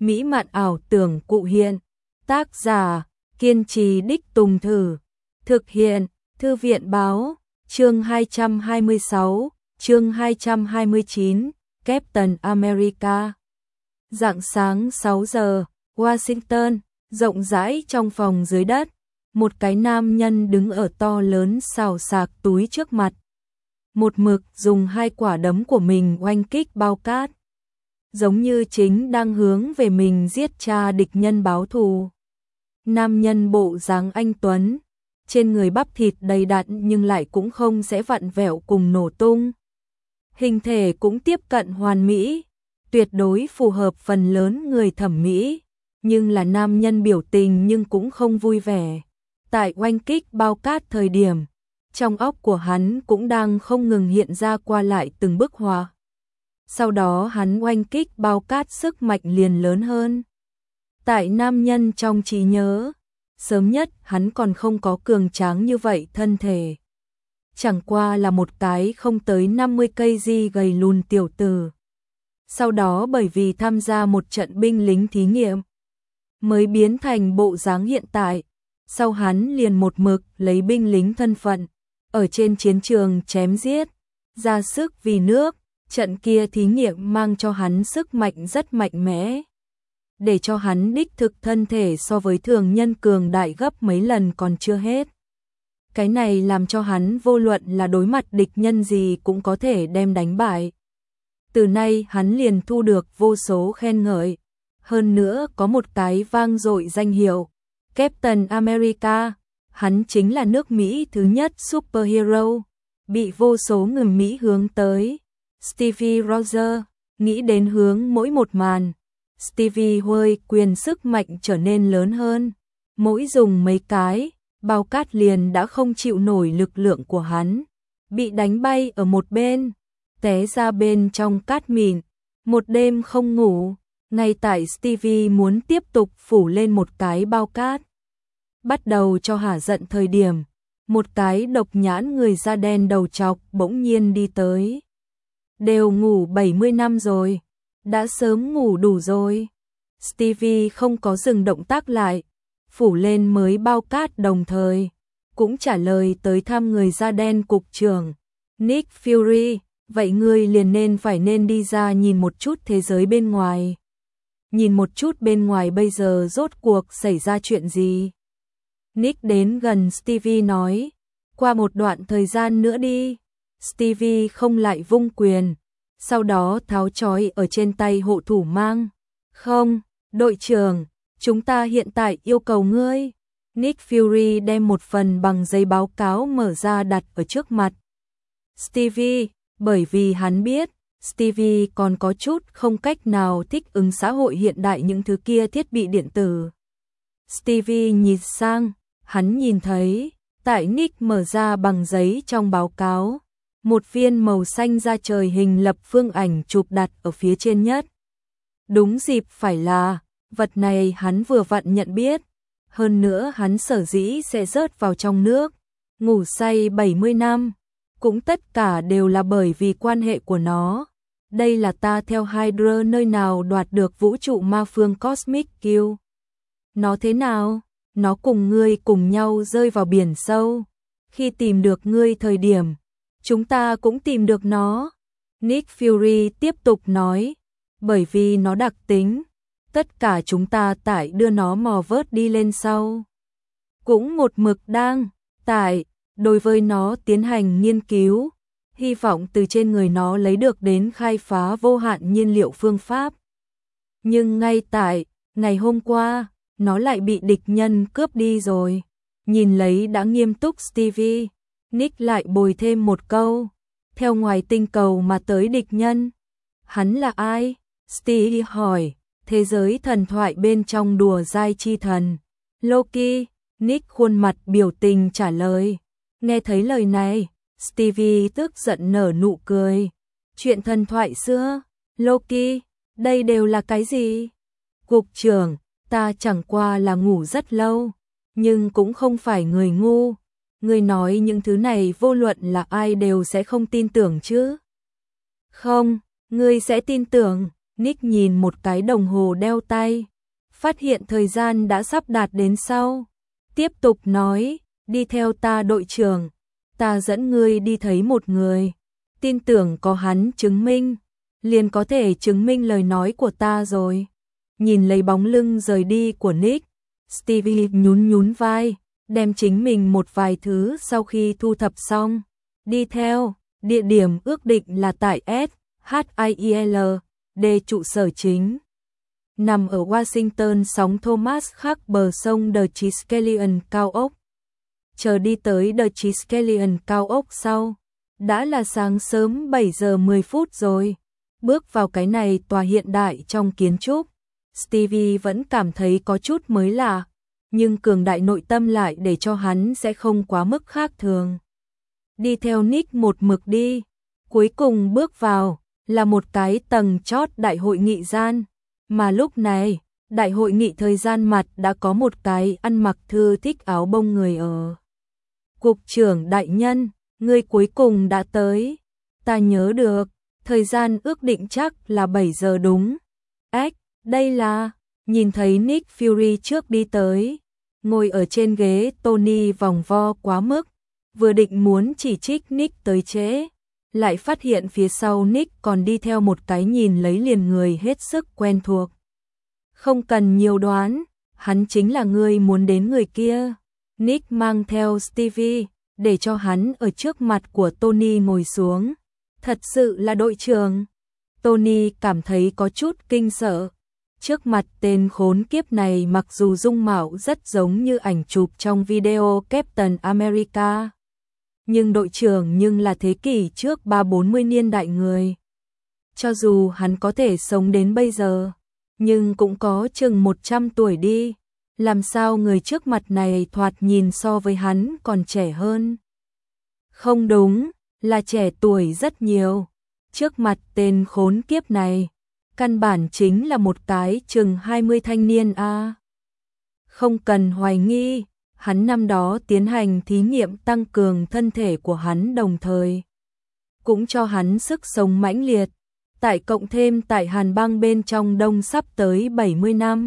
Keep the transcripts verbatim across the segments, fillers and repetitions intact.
mỹ mạn ảo tưởng cụ hiện. Tác giả, kiên trì đích tùng thử. Thực hiện, Thư viện báo, chương hai trăm hai mươi sáu, chương hai trăm hai mươi chín, Captain America. Rạng sáng sáu giờ, Washington, rộng rãi trong phòng dưới đất, một cái nam nhân đứng ở to lớn xào xạc túi trước mặt. Một mực dùng hai quả đấm của mình oanh kích bao cát, giống như chính đang hướng về mình giết cha địch nhân báo thù. Nam nhân bộ dáng anh tuấn, trên người bắp thịt đầy đặn nhưng lại cũng không sẽ vặn vẹo cùng nổ tung. Hình thể cũng tiếp cận hoàn mỹ, tuyệt đối phù hợp phần lớn người thẩm mỹ, nhưng là nam nhân biểu tình nhưng cũng không vui vẻ. Tại oanh kích bao cát thời điểm, trong óc của hắn cũng đang không ngừng hiện ra qua lại từng bức họa. Sau đó hắn oanh kích bao cát sức mạnh liền lớn hơn. Tại nam nhân trong trí nhớ, sớm nhất hắn còn không có cường tráng như vậy thân thể. Chẳng qua là một cái không tới năm mươi cây di gầy lùn tiểu tử. Sau đó bởi vì tham gia một trận binh lính thí nghiệm, mới biến thành bộ dáng hiện tại. Sau hắn liền một mực lấy binh lính thân phận, ở trên chiến trường chém giết, ra sức vì nước. Trận kia thí nghiệm mang cho hắn sức mạnh rất mạnh mẽ, để cho hắn đích thực thân thể so với thường nhân cường đại gấp mấy lần còn chưa hết. Cái này làm cho hắn vô luận là đối mặt địch nhân gì cũng có thể đem đánh bại. Từ nay hắn liền thu được vô số khen ngợi, hơn nữa có một cái vang dội danh hiệu, Captain America. Hắn chính là nước Mỹ thứ nhất superhero, bị vô số người Mỹ hướng tới. Stevie Rogers, nghĩ đến hướng mỗi một màn, Stevie hơi quyền sức mạnh trở nên lớn hơn. Mỗi dùng mấy cái, bao cát liền đã không chịu nổi lực lượng của hắn, bị đánh bay ở một bên, té ra bên trong cát mịn. Một đêm không ngủ, ngay tại Stevie muốn tiếp tục phủ lên một cái bao cát, bắt đầu cho hả giận thời điểm, một cái độc nhãn người da đen đầu trọc bỗng nhiên đi tới. Đều ngủ bảy mươi năm rồi, đã sớm ngủ đủ rồi. Stevie không có dừng động tác lại, phủ lên mới bao cát đồng thời, cũng trả lời tới thăm người da đen cục trưởng. Nick Fury, vậy ngươi liền nên phải nên đi ra nhìn một chút thế giới bên ngoài. Nhìn một chút bên ngoài bây giờ rốt cuộc xảy ra chuyện gì. Nick đến gần Stevie nói, qua một đoạn thời gian nữa đi. Stevie không lại vung quyền, sau đó tháo trói ở trên tay hộ thủ mang. Không, đội trưởng, chúng ta hiện tại yêu cầu ngươi. Nick Fury đem một phần bằng giấy báo cáo mở ra đặt ở trước mặt Stevie, bởi vì hắn biết, Stevie còn có chút không cách nào thích ứng xã hội hiện đại những thứ kia thiết bị điện tử. Stevie nhìn sang, hắn nhìn thấy, tại Nick mở ra bằng giấy trong báo cáo, một viên màu xanh da trời hình lập phương ảnh chụp đặt ở phía trên nhất. Đúng dịp phải là, vật này hắn vừa vặn nhận biết, hơn nữa hắn sở dĩ sẽ rớt vào trong nước, ngủ say bảy mươi năm, cũng tất cả đều là bởi vì quan hệ của nó. Đây là ta theo Hydra nơi nào đoạt được vũ trụ ma phương Cosmic Kill. Nó thế nào? Nó cùng ngươi cùng nhau rơi vào biển sâu. Khi tìm được ngươi thời điểm, chúng ta cũng tìm được nó. Nick Fury tiếp tục nói, bởi vì nó đặc tính, tất cả chúng ta tại đưa nó mò vớt đi lên sau. Cũng một mực đang, tại, đối với nó tiến hành nghiên cứu, hy vọng từ trên người nó lấy được đến khai phá vô hạn nhiên liệu phương pháp. Nhưng ngay tại, ngày hôm qua, nó lại bị địch nhân cướp đi rồi. Nhìn lấy đã nghiêm túc Stevie, Nick lại bồi thêm một câu, theo ngoài tinh cầu mà tới địch nhân. Hắn là ai? Stevie hỏi, thế giới thần thoại bên trong đùa dai chi thần. Loki, Nick khuôn mặt biểu tình trả lời. Nghe thấy lời này, Stevie tức giận nở nụ cười. Chuyện thần thoại xưa, Loki, đây đều là cái gì? Cục trưởng, ta chẳng qua là ngủ rất lâu, nhưng cũng không phải người ngu. Ngươi nói những thứ này vô luận là ai đều sẽ không tin tưởng chứ? Không, ngươi sẽ tin tưởng. Nick nhìn một cái đồng hồ đeo tay, phát hiện thời gian đã sắp đạt đến sau. Tiếp tục nói, đi theo ta đội trưởng, ta dẫn ngươi đi thấy một người. Tin tưởng có hắn chứng minh, liền có thể chứng minh lời nói của ta rồi. Nhìn lấy bóng lưng rời đi của Nick, Stevie nhún nhún vai, đem chính mình một vài thứ sau khi thu thập xong. Đi theo, địa điểm ước định là tại S H I L D trụ sở chính. Nằm ở Washington sóng Thomas khác bờ sông The Triskelion cao ốc. Chờ đi tới The Triskelion cao ốc sau, đã là sáng sớm bảy giờ mười phút rồi. Bước vào cái này tòa hiện đại trong kiến trúc, Stevie vẫn cảm thấy có chút mới lạ, nhưng cường đại nội tâm lại để cho hắn sẽ không quá mức khác thường. Đi theo Nick một mực đi, cuối cùng bước vào là một cái tầng chót đại hội nghị gian, mà lúc này, đại hội nghị thời gian mặt đã có một cái ăn mặc thư thích áo bông người ở. Cục trưởng đại nhân, ngươi cuối cùng đã tới. Ta nhớ được, thời gian ước định chắc là bảy giờ đúng. Ếch, đây là, nhìn thấy Nick Fury trước đi tới, ngồi ở trên ghế Tony vòng vo quá mức, vừa định muốn chỉ trích Nick tới trễ, lại phát hiện phía sau Nick còn đi theo một cái nhìn lấy liền người hết sức quen thuộc. Không cần nhiều đoán, hắn chính là người muốn đến người kia. Nick mang theo Stevie, để cho hắn ở trước mặt của Tony ngồi xuống. Thật sự là đội trưởng. Tony cảm thấy có chút kinh sợ. Trước mặt tên khốn kiếp này mặc dù dung mạo rất giống như ảnh chụp trong video Captain America, nhưng đội trưởng nhưng là thế kỷ trước ba bốn mươi niên đại người. Cho dù hắn có thể sống đến bây giờ, nhưng cũng có chừng một trăm tuổi đi. Làm sao người trước mặt này thoạt nhìn so với hắn còn trẻ hơn? Không đúng, là trẻ tuổi rất nhiều. Trước mặt tên khốn kiếp này, căn bản chính là một cái chừng hai mươi thanh niên a. À. Không cần hoài nghi, hắn năm đó tiến hành thí nghiệm tăng cường thân thể của hắn đồng thời cũng cho hắn sức sống mãnh liệt, tại cộng thêm tại Hàn bang bên trong đông sắp tới bảy mươi năm.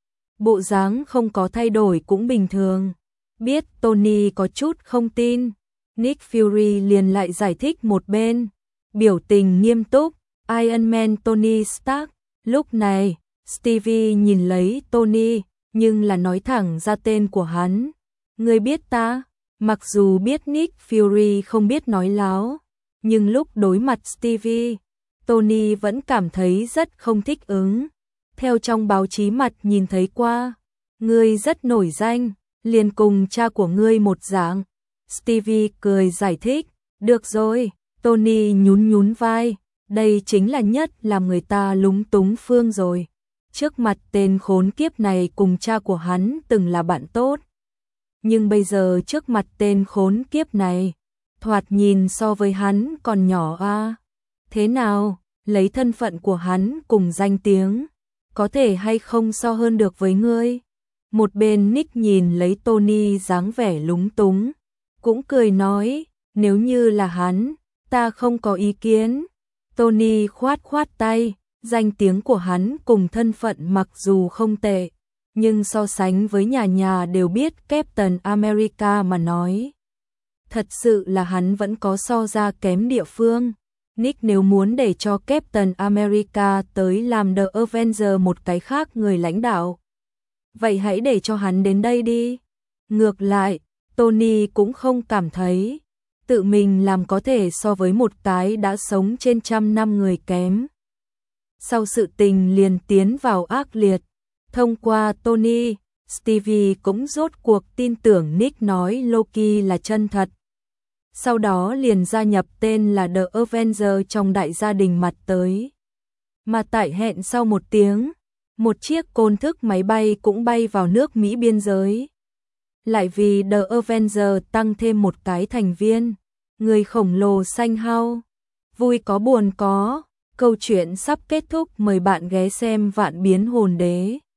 Bộ dáng không có thay đổi cũng bình thường. Biết Tony có chút không tin, Nick Fury liền lại giải thích một bên, biểu tình nghiêm túc, Iron Man Tony Stark. Lúc này, Stevie nhìn lấy Tony, nhưng là nói thẳng ra tên của hắn. Ngươi biết ta? Mặc dù biết Nick Fury không biết nói láo, nhưng lúc đối mặt Stevie, Tony vẫn cảm thấy rất không thích ứng. Theo trong báo chí mặt nhìn thấy qua, ngươi rất nổi danh, liền cùng cha của ngươi một dạng. Stevie cười giải thích, được rồi. Tony nhún nhún vai, đây chính là nhất làm người ta lúng túng phương rồi. Trước mặt tên khốn kiếp này cùng cha của hắn từng là bạn tốt, nhưng bây giờ trước mặt tên khốn kiếp này, thoạt nhìn so với hắn còn nhỏ a. À. Thế nào, lấy thân phận của hắn cùng danh tiếng, có thể hay không so hơn được với ngươi? Một bên Nick nhìn lấy Tony dáng vẻ lúng túng, cũng cười nói, nếu như là hắn, ta không có ý kiến. Tony khoát khoát tay, danh tiếng của hắn cùng thân phận mặc dù không tệ, nhưng so sánh với nhà nhà đều biết Captain America mà nói, thật sự là hắn vẫn có so ra kém địa phương. Nick nếu muốn để cho Captain America tới làm The Avenger một cái khác người lãnh đạo, vậy hãy để cho hắn đến đây đi. Ngược lại, Tony cũng không cảm thấy tự mình làm có thể so với một cái đã sống trên trăm năm người kém. Sau sự tình liền tiến vào ác liệt, thông qua Tony, Stevie cũng rốt cuộc tin tưởng Nick nói Loki là chân thật. Sau đó liền gia nhập tên là The Avenger trong đại gia đình mặt tới. Mà tại hẹn sau một tiếng, một chiếc côn thức máy bay cũng bay vào nước Mỹ biên giới. Lại vì The Avenger tăng thêm một cái thành viên, người khổng lồ xanh hao. Vui có buồn có, câu chuyện sắp kết thúc, mời bạn ghé xem Vạn Biến Hồn Đế.